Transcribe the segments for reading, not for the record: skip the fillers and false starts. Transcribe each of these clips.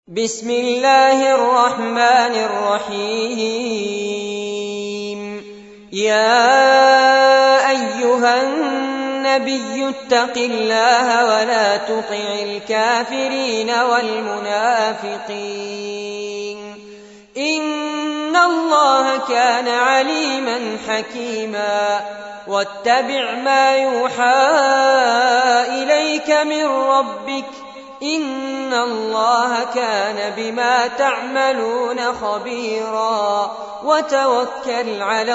بسم الله الرحمن الرحيم يا أيها النبي اتق الله ولا تطع الكافرين والمنافقين إن الله كان عليما حكيما واتبع ما يوحى إليك من ربك إن الله كان بما تعملون خبيرا وتوكل على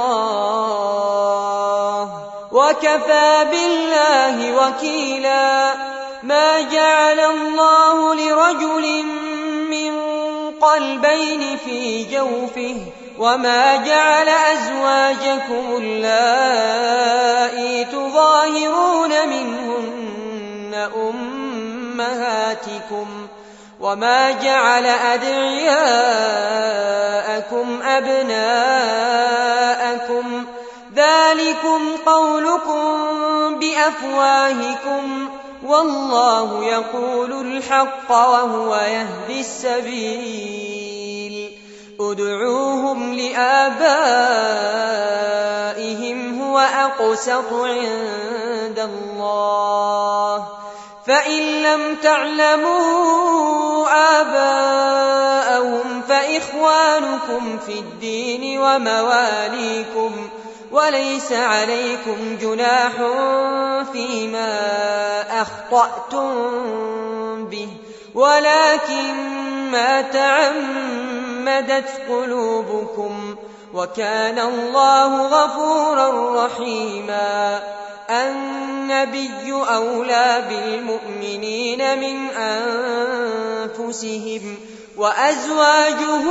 الله وكفى بالله وكيلا ما جعل الله لرجل من قلبين في جوفه وما جعل أزواجكم اللائي تظاهرون منهن أمهاتكم وما جعل أدعياءكم أبناءكم ذلكم قولكم بأفواهكم والله يقول الحق وهو يهدي السبيل ادعوهم لآبائهم هو أقسط عند الله فإن لم تعلموا آباءهم فإخوانكم في الدين ومواليكم وليس عليكم جناح فيما أخطأتم به ولكن ما تعمدت قلوبكم وكان الله غفورا رحيما النبي أولى بالمؤمنين من أنفسهم وأزواجه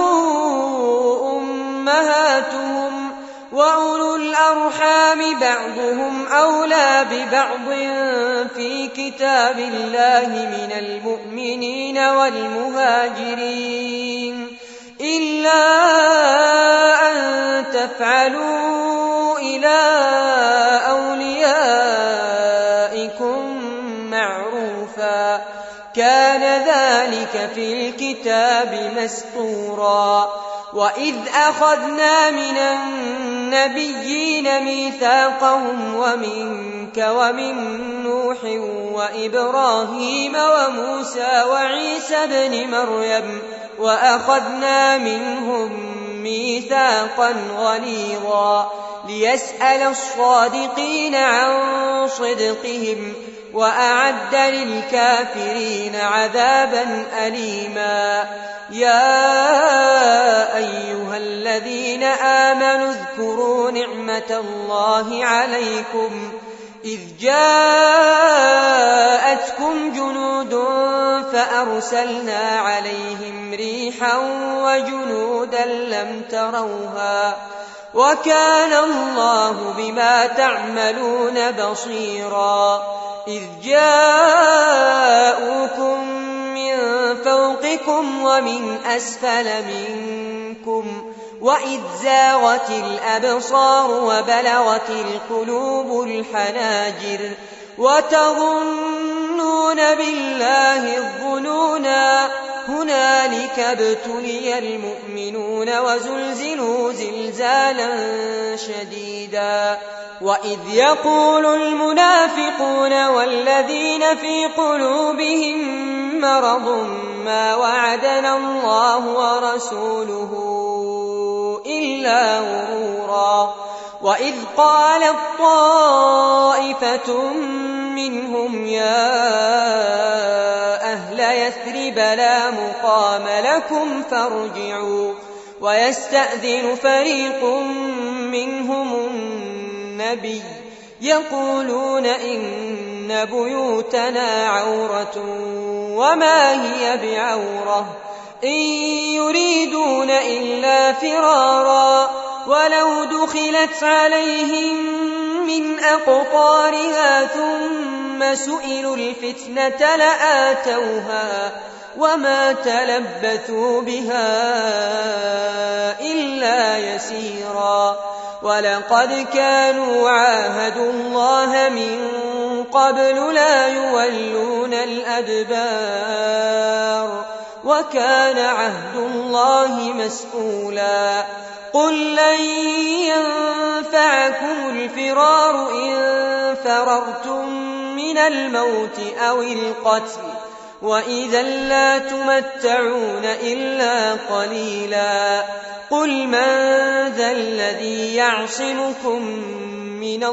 أمهاتهم وأولو الأرحام بعضهم أولى ببعض في كتاب الله من المؤمنين والمهاجرين إلا أن تفعلوا إلى أوليائكم معروفا كان ذلك في الكتاب مسطورا وإذ أخذنا من النبيين ميثاقهم ومنك ومن نوح وإبراهيم وموسى وعيسى ابن مريم وأخذنا منهم ميثاقا غليظا ليسأل الصادقين عن صدقهم وأعد للكافرين عذابا أليما يا أيها الذين آمنوا اذكروا نعمة الله عليكم إذ جاءتكم جنود فأرسلنا عليهم ريحا وجنودا لم تروها وكان الله بما تعملون بصيرا إذ جاءوكم من فوقكم ومن أسفل منكم وإذ زاغت الأبصار وبلغت القلوب الحناجر وتظنون بالله الظنونا هنالك ابتلي المؤمنون وزلزلوا زلزالا شديدا وإذ يقول المنافقون والذين في قلوبهم مرض ما وعدنا الله ورسوله إلا غرورا وإذ قالت طائفة منهم يا أهل يثرب لا مقام لكم فارجعوا ويستأذن فريق منهم النبي يقولون إن بيوتنا عورة وما هي بعورة إن يريدون إلا فرارا ولو دخلت عليهم من أقطارها ثم سئلوا الفتنة لآتوها وما تلبثوا بها إلا يسيرا ولقد كانوا عاهدوا الله من قبل لا يولون الأدبار وكان عهد الله مسئولا قل لن ينفعكم الفرار إن فررتم من الموت أو القتل وإذا لا تمتعون إلا قليلا قل من ذا الذي يعصمكم من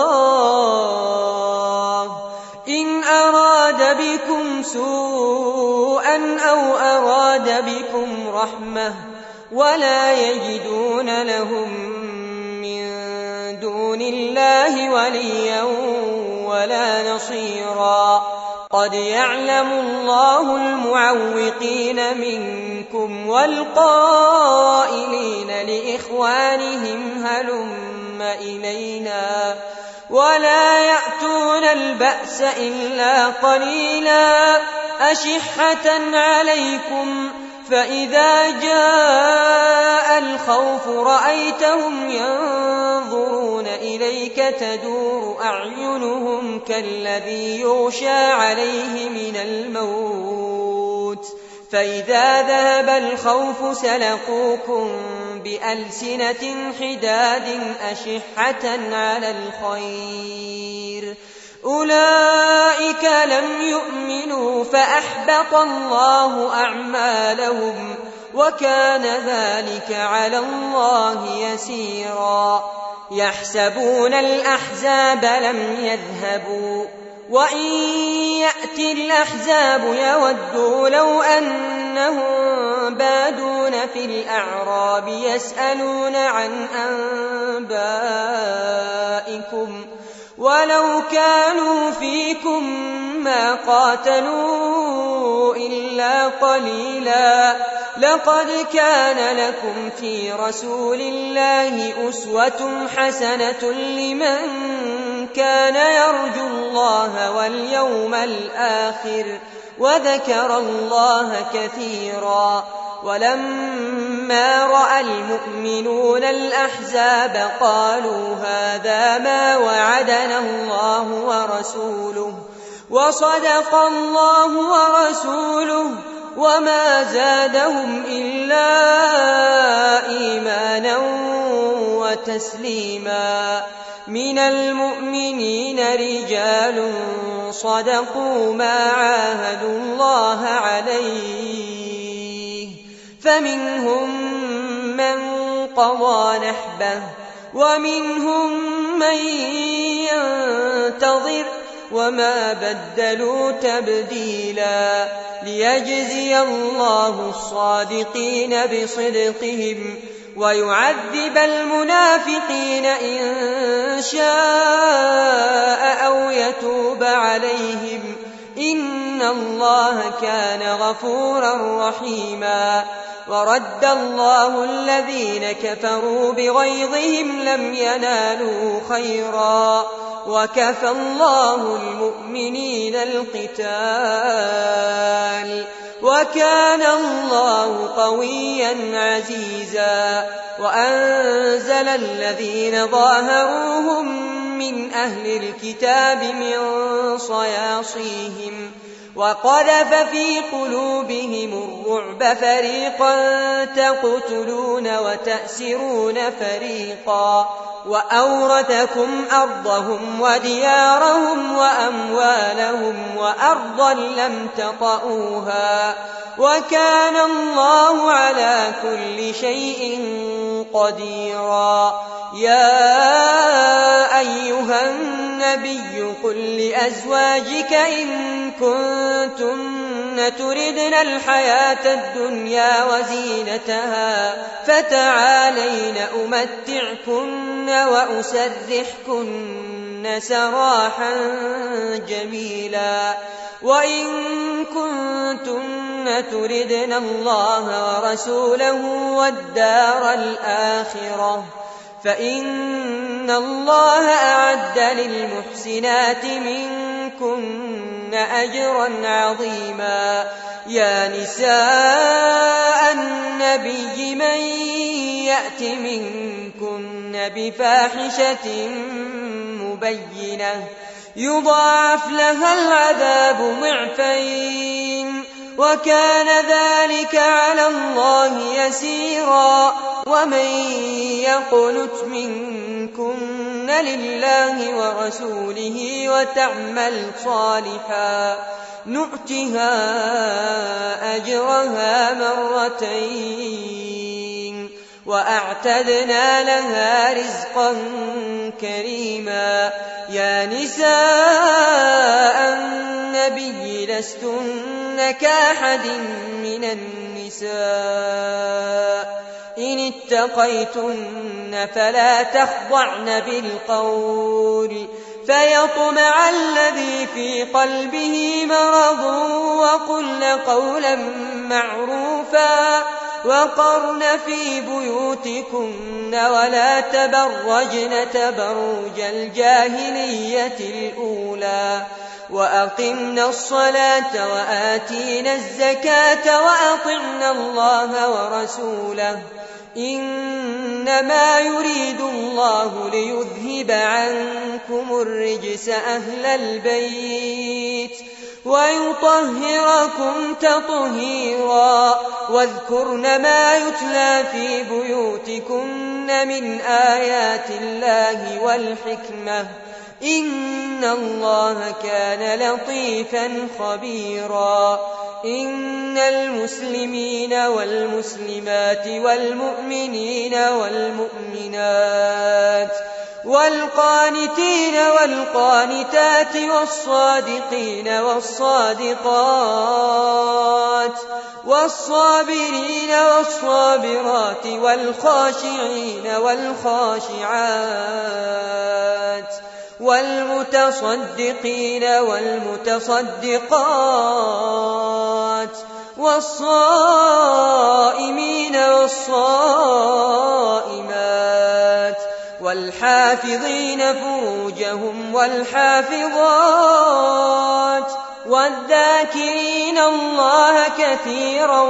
الله إن أراد بكم سوءا أو أراد بكم رحمة ولا يجدون لهم من دون الله وليا ولا نصيرا قد يعلم الله المعوقين منكم والقائلين لإخوانهم هلم إلينا ولا يأتون البأس إلا قليلا أشحة عليكم فإذا جاء الخوف رأيتهم ينظرون إليك تدور أعينهم كالذي يغشى عليه من الموت فإذا ذهب الخوف سلقوكم بألسنة حداد أشحة على الخير أولئك لم يؤمنوا فأحبط الله أعمالهم وكان ذلك على الله يسيرا يحسبون الأحزاب لم يذهبوا وإن يأتي الأحزاب يودوا لو أنهم بادون في الأعراب يسألون عن أنبائكم ولو كانوا فيكم ما قاتلوا إلا قليلا لقد كان لكم في رسول الله أسوة حسنة لمن كان يرجو الله واليوم الآخر وذكر الله كثيرا ولما رأى المؤمنون الأحزاب قالوا هذا ما وعدنا الله ورسوله وصدق الله ورسوله وما زادهم إلا إيمانا وتسليما من المؤمنين رجال صدقوا ما عاهدوا الله عليه فمنهم من قضى نحبه ومنهم من ينتظر وما بدلوا تبديلا ليجزي الله الصادقين بصدقهم ويعذب المنافقين إن شاء أو يتوب عليهم إن الله كان غفورا رحيما ورد الله الذين كفروا بغيظهم لم ينالوا خيرا وكفى الله المؤمنين القتال وكان الله قويا عزيزا وأنزل الذين ظاهروهم من أهل الكتاب من صياصيهم وقذف في قلوبهم الرعب فريقا تقتلون وتأسرون فريقا وأورثكم أرضهم وديارهم وأموالهم وأرضا لم تطئوها وكان الله على كل شيء قديرا يا أيها النبي قل لأزواجك إن كنتن تردن الحياة الدنيا وزينتها فتعالين أمتعكن وأسرحكن سراحا جميلا وإن كنتن تردن الله ورسوله والدار الآخرة فإن الله أعد للمحسنات منكن أجرا عظيما يا نساء النبي من يأت منكن بفاحشة مبينة يضاعف لها العذاب ضعفين وكان ذلك على الله يسيرا. ومن يقنت منكن لله ورسوله وتعمل صالحا نؤتها أجرها مرتين وأعتدنا لها رزقا كريما. يا نساء النبي لستن كأحد من النساء إن اتقيتن فلا تخضعن بالقول فيطمع الذي في قلبه مرض وقلن قولا معروفا وقرن في بيوتكن ولا تبرجن تبرج الجاهلية الأولى وأقمنا الصلاة وآتينا الزكاة وأطعنا الله ورسوله إنما يريد الله ليذهب عنكم الرجس أهل البيت ويطهركم تطهيرا. واذكرن ما يتلى في بيوتكن من آيات الله والحكمة إن الله كان لطيفا خبيرا. إن المسلمين والمسلمات والمؤمنين والمؤمنات والقانتين والقانتات والصادقين والصادقات والصابرين والصابرات والخاشعين والخاشعات والمتصدقين والمتصدقات والصائمين والصائمات والحافظين فروجهم والحافظات والذاكرين الله كثيرا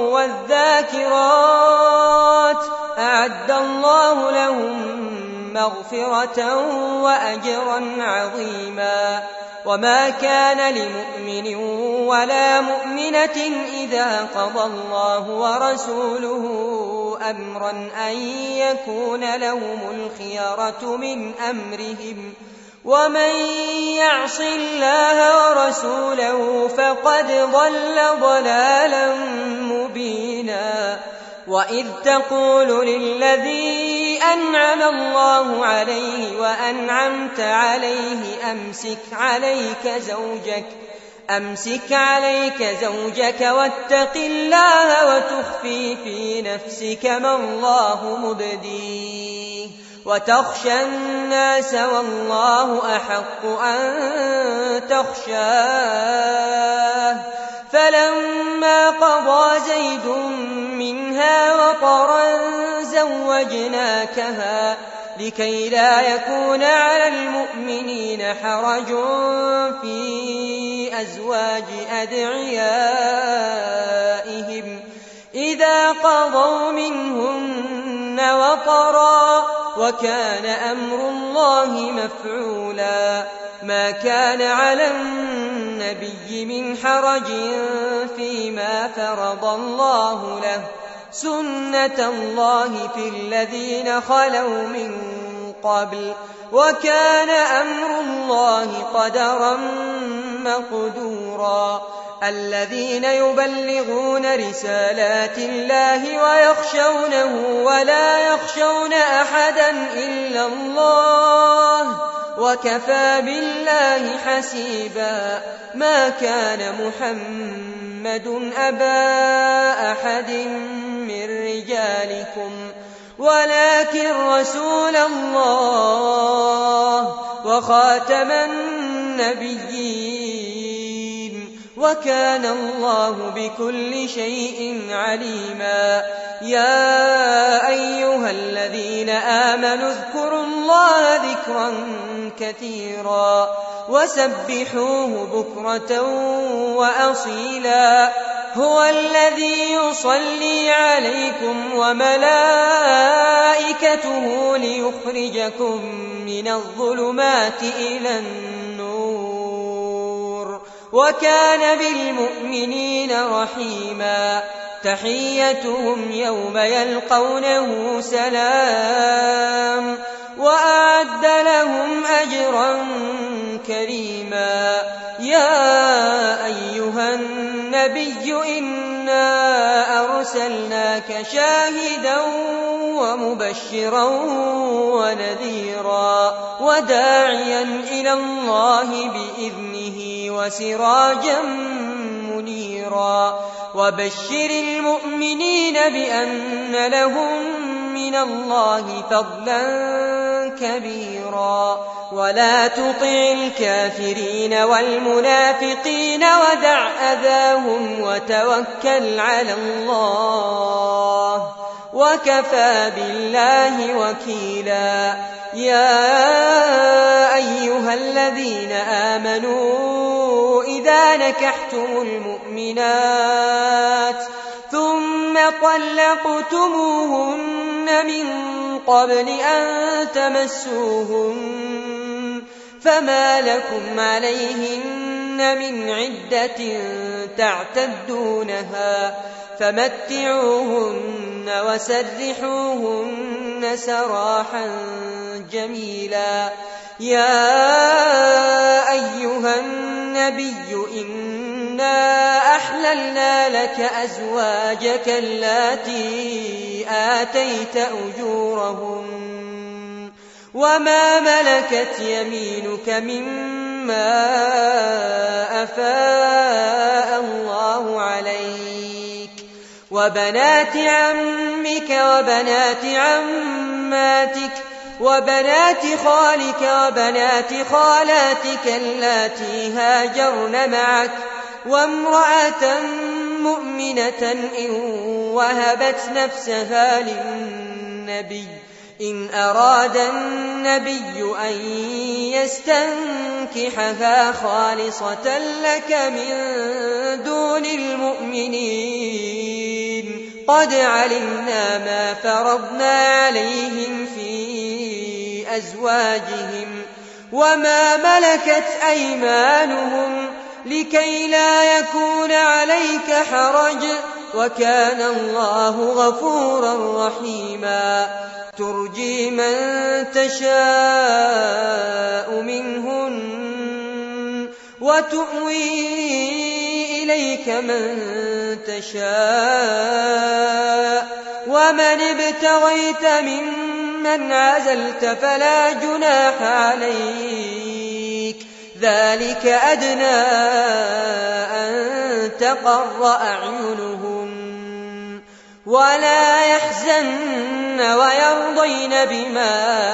والذاكرات أعد الله لهم مغفرة وأجرا عظيما. وما كان لمؤمن ولا مؤمنة إذا قضى الله ورسوله أمرا أن يكون لهم الخيرة من أمرهم ومن يعص الله ورسوله فقد ضل ضلالا مبينا. وإذ تقول للذي أنعم الله عليه وأنعمت عليه أمسك عليك زوجك واتق الله وتخفي في نفسك ما الله مبديه وتخشى الناس والله أحق أن تخشاه. فلما قضى زيد منها وطرا زوجناكها لكي لا يكون على المؤمنين حرج في أزواج أدعيائهم إذا قضوا منهن وطرا وكان أمر الله مفعولا. ما كان على النبي من حرج فيما فرض الله له سنة الله في الذين خلوا من قبل وكان أمر الله قدرا مقدورا. الذين يبلغون رسالات الله ويخشونه ولا يخشون أحدا إلا الله وكفى بالله حسيبا. ما كان محمد أبا أحد من رجالكم ولكن رسول الله وخاتم النبيين وكان الله بكل شيء عليما. يا أيها الذين آمنوا اذكروا الله ذكرا كثيرا وسبحوه بكرة وأصيلا. هو الذي يصلي عليكم وملائكته ليخرجكم من الظلمات إلى النور وكان بالمؤمنين رحيما تحيتهم يوم يلقونه سلام وأعد لهم أجرا كريما يا أيها النبي إنا أرسلناك شاهدا ومبشرا ونذيرا وداعيا إلى الله بإذنه وسراجا منيرا وبشر المؤمنين بأن لهم من الله فضلا كبيرا ولا تطع الكافرين والمنافقين ودع أذاهم وتوكل على الله وكفى بالله وكيلا يا أيها الذين آمنوا إذا نكحتم المؤمنات ثم طلقتموهن من قبل أن تمسوهن فما لكم عليهن من عدة تعتدونها فمتعوهن وسرحوهن سراحا جميلا يا أيها النبي إنا أحللنا لك أزواجك اللاتي آتيت أجورهن وما ملكت يمينك مما أفاء الله عليك وبنات عمك وبنات عماتك وبنات خالك وبنات خالاتك اللاتي هاجرن معك وامرأة مؤمنة إن وهبت نفسها للنبي إن أراد النبي أن يستنكحها خالصة لك من دون المؤمنين قد علمنا ما فرضنا عليهم في أزواجهم وما ملكت أيمانهم لكي لا يكون عليك حرج وكان الله غفورا رحيما ترجي من تشاء منهن وتؤوي إليك من تشاء ومن ابتغيت ممن عزلت فلا جناح عليك ذلك أدنى أن تقر أعينهن ولا يحزن ويرضين بما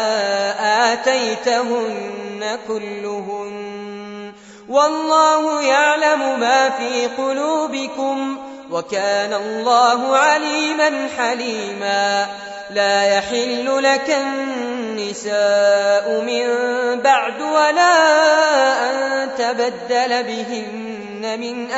آتيتهن كلهن والله يعلم ما في قلوبكم وكان الله عليما حليما لا يحل لك النساء من بعد ولا أن تبدل بهن من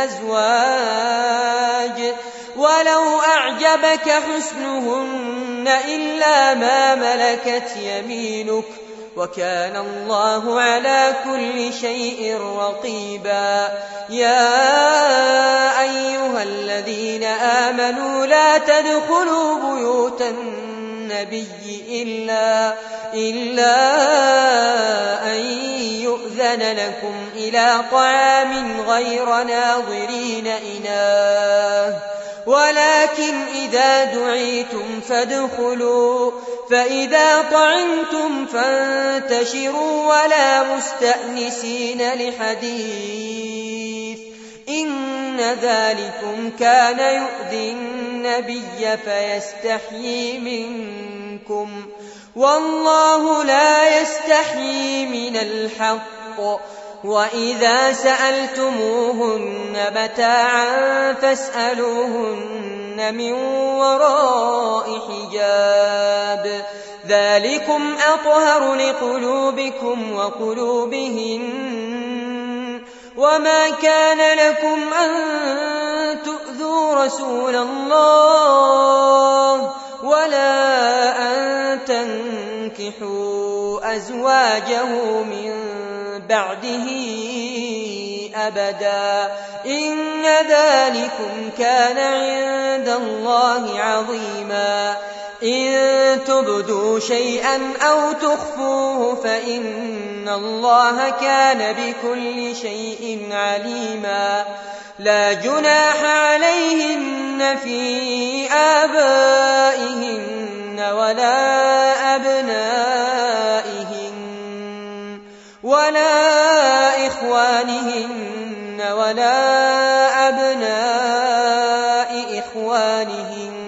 أزواج ولو أعجبك حسنهن إلا ما ملكت يمينك وكان الله على كل شيء رقيبا يا أيها الذين آمنوا لا تدخلوا بيوت النبي إلا أن يؤذن لكم إلى طعام غير ناظرين إناه ولكن إذا دعيتم فادخلوا فإذا طعمتم فانتشروا ولا مستأنسين لحديث إن ذلكم كان يؤذي النبي فيستحيي منكم والله لا يستحيي من الحق وإذا سألتموهن متاعا فاسألوهن من وراء حجاب ذلكم أطهر لقلوبكم وقلوبهن وما كان لكم أن تؤذوا رسول الله ولا أن تنكحوا أزواجه من بعده أبدا إن ذلكم كان عند الله عظيما إن تبدوا شيئا أو تخفوه فإن الله كان بكل شيء عليما لا جناح عليهن في آبائهن ولا أبنائهن ولا إخوانهن ولا أبناء إخوانهن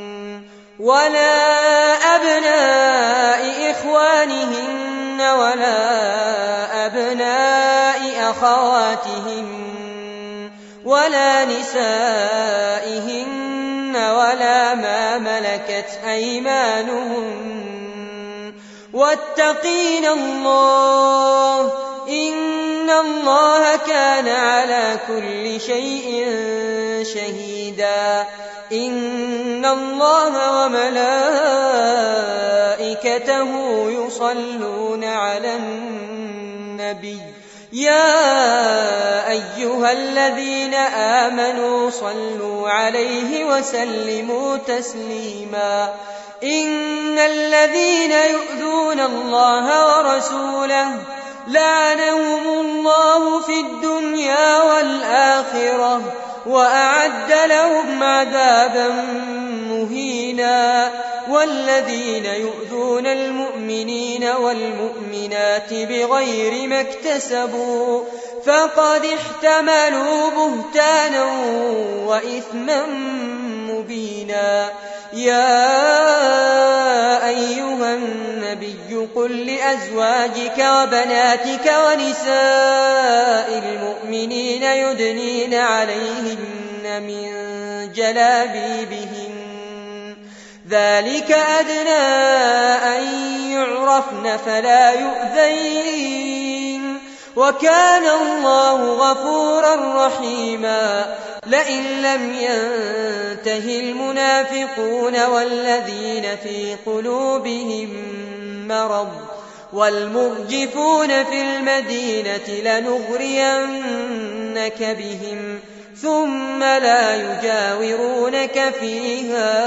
ولا أبناء أخواتهن ولا نسائهن ولا ما ملكت أيمانهن واتقين الله إن الله كان على كل شيء شهيدا إن الله وملائكته يصلون على النبي يا أيها الذين آمنوا صلوا عليه وسلموا تسليما إن الذين يؤذون الله ورسوله لعنهم الله في الدنيا والآخرة وأعد لهم عذابا مهينا والذين يؤذون المؤمنين والمؤمنات بغير ما اكتسبوا فقد احتملوا بهتانا وإثما مبينا يا أيها النبي قل لأزواجك وبناتك ونساء المؤمنين يدنين عليهن من جلابيبهن ذلك أدنى أن يعرفن فلا يؤذين وكان الله غفورا رحيما لئن لم ينته المنافقون والذين في قلوبهم مرض والمرجفون في المدينة لنغرينك بهم ثم لا يجاورونك فيها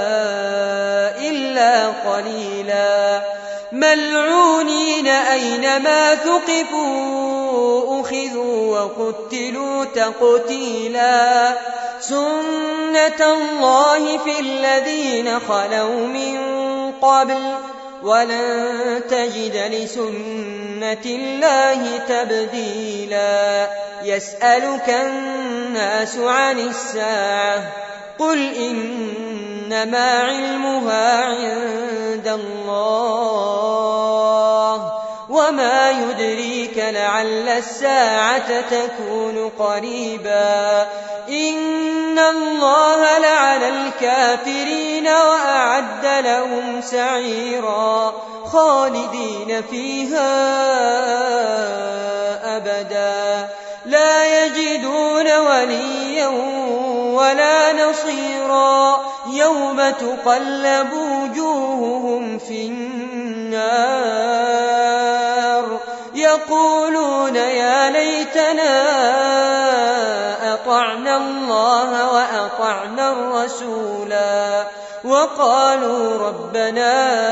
إلا قليلا ملعونين أينما ثقفوا أخذوا وقتلوا تقتيلا سنة الله في الذين خلوا من قبل ولن تجد لسنة الله تبديلا يسألك الناس عن الساعة قل إنما علمها عند الله وما يدريك لعل الساعة تكون قريبا إن الله لعن الكافرين وأعد لهم سعيرا خالدين فيها أبدا لا يجدون وليا ولا نصيرا يوم تقلب وجوههم في النار يقولون يا ليتنا أطعنا الله وأطعنا الرسولا وقالوا ربنا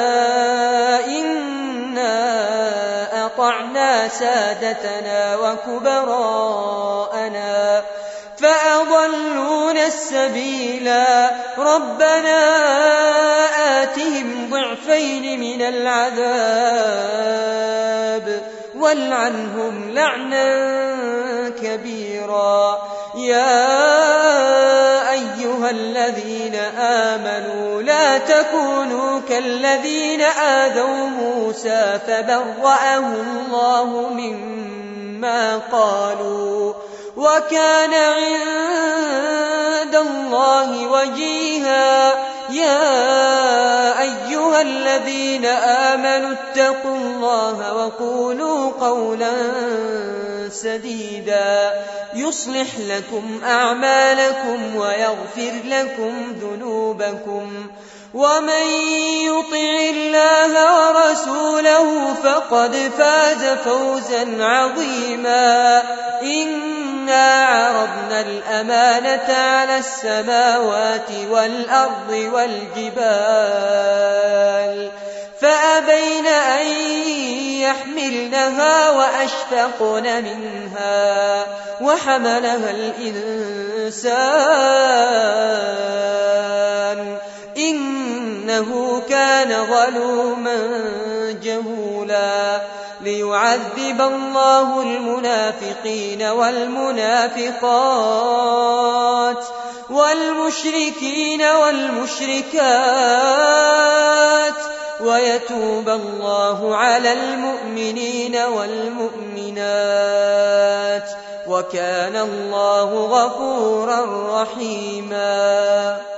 إنا أطعنا سادتنا وكبراءنا فأضلونا السبيلا ربنا آتهم ضعفين من العذاب والعنهم لعنا كبيرا يا أيها الذين آمنوا لا تكونوا كالذين آذوا موسى فبرأه الله مما قالوا وكان عند الله وجيها يا أيها الذين آمنوا اتقوا الله وقولوا قولا سديدا يصلح لكم أعمالكم ويغفر لكم ذنوبكم ومن يطع الله ورسوله فقد فاز فوزا عظيما. إنا عرضنا الأمانة على السماوات والأرض والجبال فأبين أن يحملنها وأشفقن منها وحملها الإنسان إنه كان ظلوما جهولا. ليعذب الله المنافقين والمنافقات والمشركين والمشركات ويتوب الله على المؤمنين والمؤمنات وكان الله غفورا رحيما.